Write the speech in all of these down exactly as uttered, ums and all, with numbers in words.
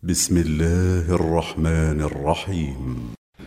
بسم الله الرحمن الرحيم.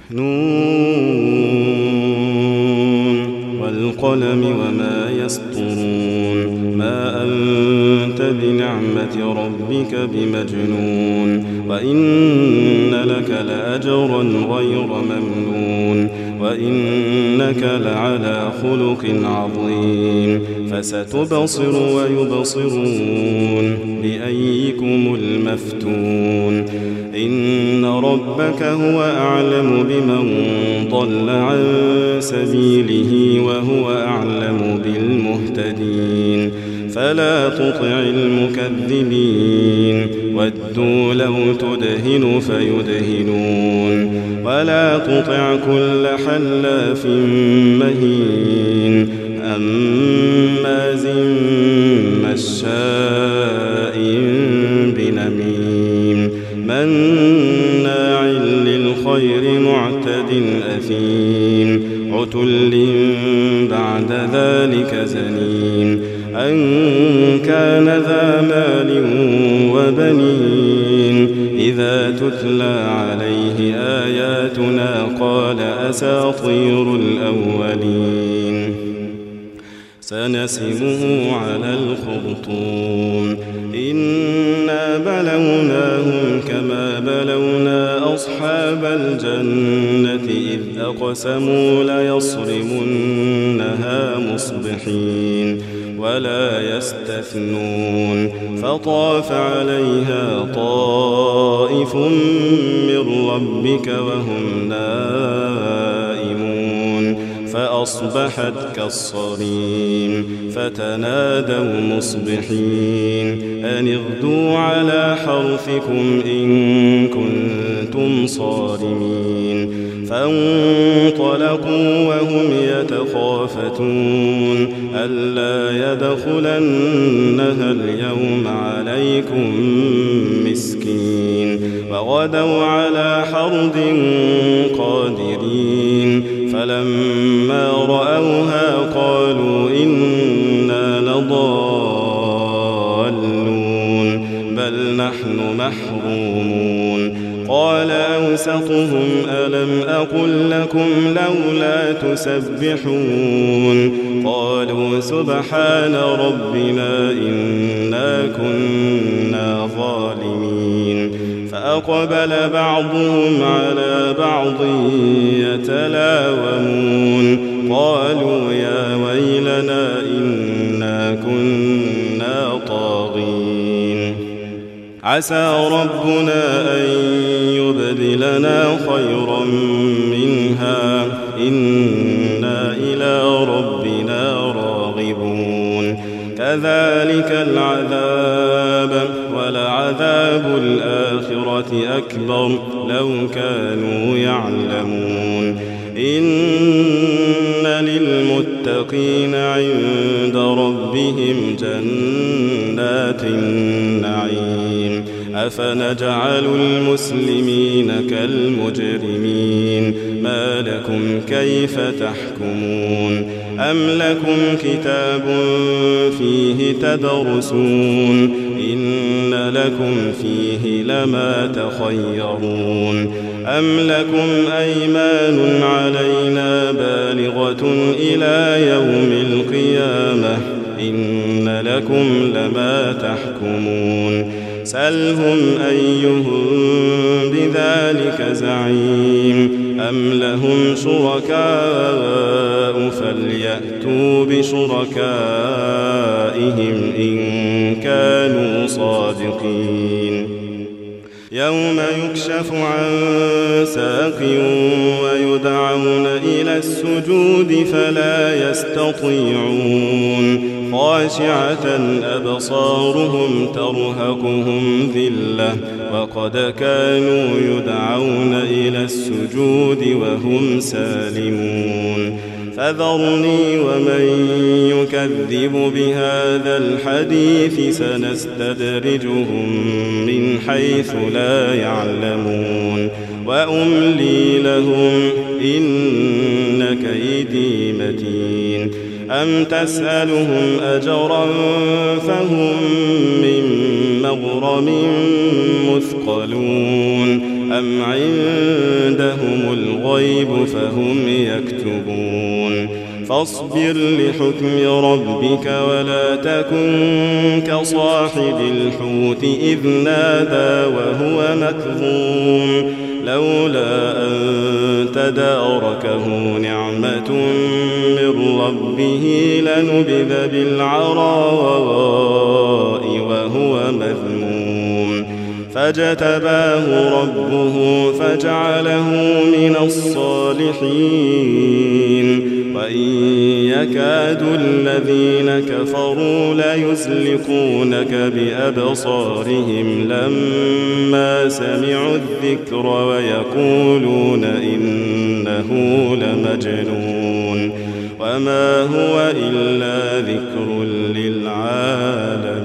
نون والقلم وما يسطرون ما أنت بنعمة ربك بمجنون وإن لك لأجرا غير ممنون وإنك لعلى خلق عظيم فستبصر ويبصرون بأيكم المفتون إن ربك هو أعلم بمن ضل عن سبيله وهو أعلم بالمهتدين فلا تطع المكذبين ودوا لو تدهن فيدهنون ولا تطع كل حلاف مهين هماز مشاء بنميم مناع للخير معتد أثيم عتل بعد ذلك زنيم أن كان ذا مال وبنين إذا تتلى عليه آياتنا قال أساطير الأولين سنسمه على الخرطوم إنا بلوناهم كما بلونا أصحاب الجنة إذ أقسموا ليصرمنها مصبحين ولا يستثنون فطاف عليها طائف من ربك وهم نائمون فأصبحت كالصريم فتنادوا مصبحين أن اغدوا على حرثكم إن كنتم صارمين فانطلقوا وهم يتخافتون ألا يدخلنها اليوم عليكم مسكين وغدوا على حرد قادرين فلما رأوها قالوا إنا لضالون بل نحن محرومون قال أوسطهم ألم أقل لكم لولا تسبحون قالوا سبحان ربنا إنا كنا ظالمين فأقبل بعضهم على بعض يتلاومون قالوا يا ويلنا إنا كنا طاغين عسى ربنا أن يبدلنا خيرا منها إنا إلى ربنا راغبون كذلك العذاب ولعذاب الآخرة أكبر لو كانوا يعلمون إن للمتقين عند ربهم جنات النعيم أفنجعل المسلمين كالمجرمين ما لكم كيف تحكمون أم لكم كتاب فيه تدرسون إن لكم فيه لما تخيرون أم لكم أيمان علينا بالغة إلى يوم القيامة إن لكم لما تحكمون سلهم أيهم بذلك زعيم أم لهم شركاء فليأتوا بشركائهم إن كانوا صادقين يوم يكشف عن ساق ويدعون إلى السجود فلا يستطيعون خاشعة أبصارهم ترهقهم ذلة وقد كانوا يدعون إلى السجود وهم سالمون فذرني ومن يكذب بهذا الحديث سنستدرجهم من حيث لا يعلمون وأملي لهم إن كيدي متين أم تسألهم أجرا فهم من مغرم مثقلون أم عندهم الغيب فهم يكتبون فاصبر لحكم ربك ولا تكن كصاحب الحوت إذ نادى وهو مكظوم لولا أن تداركه نعمة من ربه لنبذ بالعراء وهو مذموم فاجتباه ربه فجعله من الصالحين وإن يكاد الذين كفروا ليزلقونك بأبصارهم لما سمعوا الذكر ويقولون إنه لمجنون وما هو إلا ذكر للعالمين.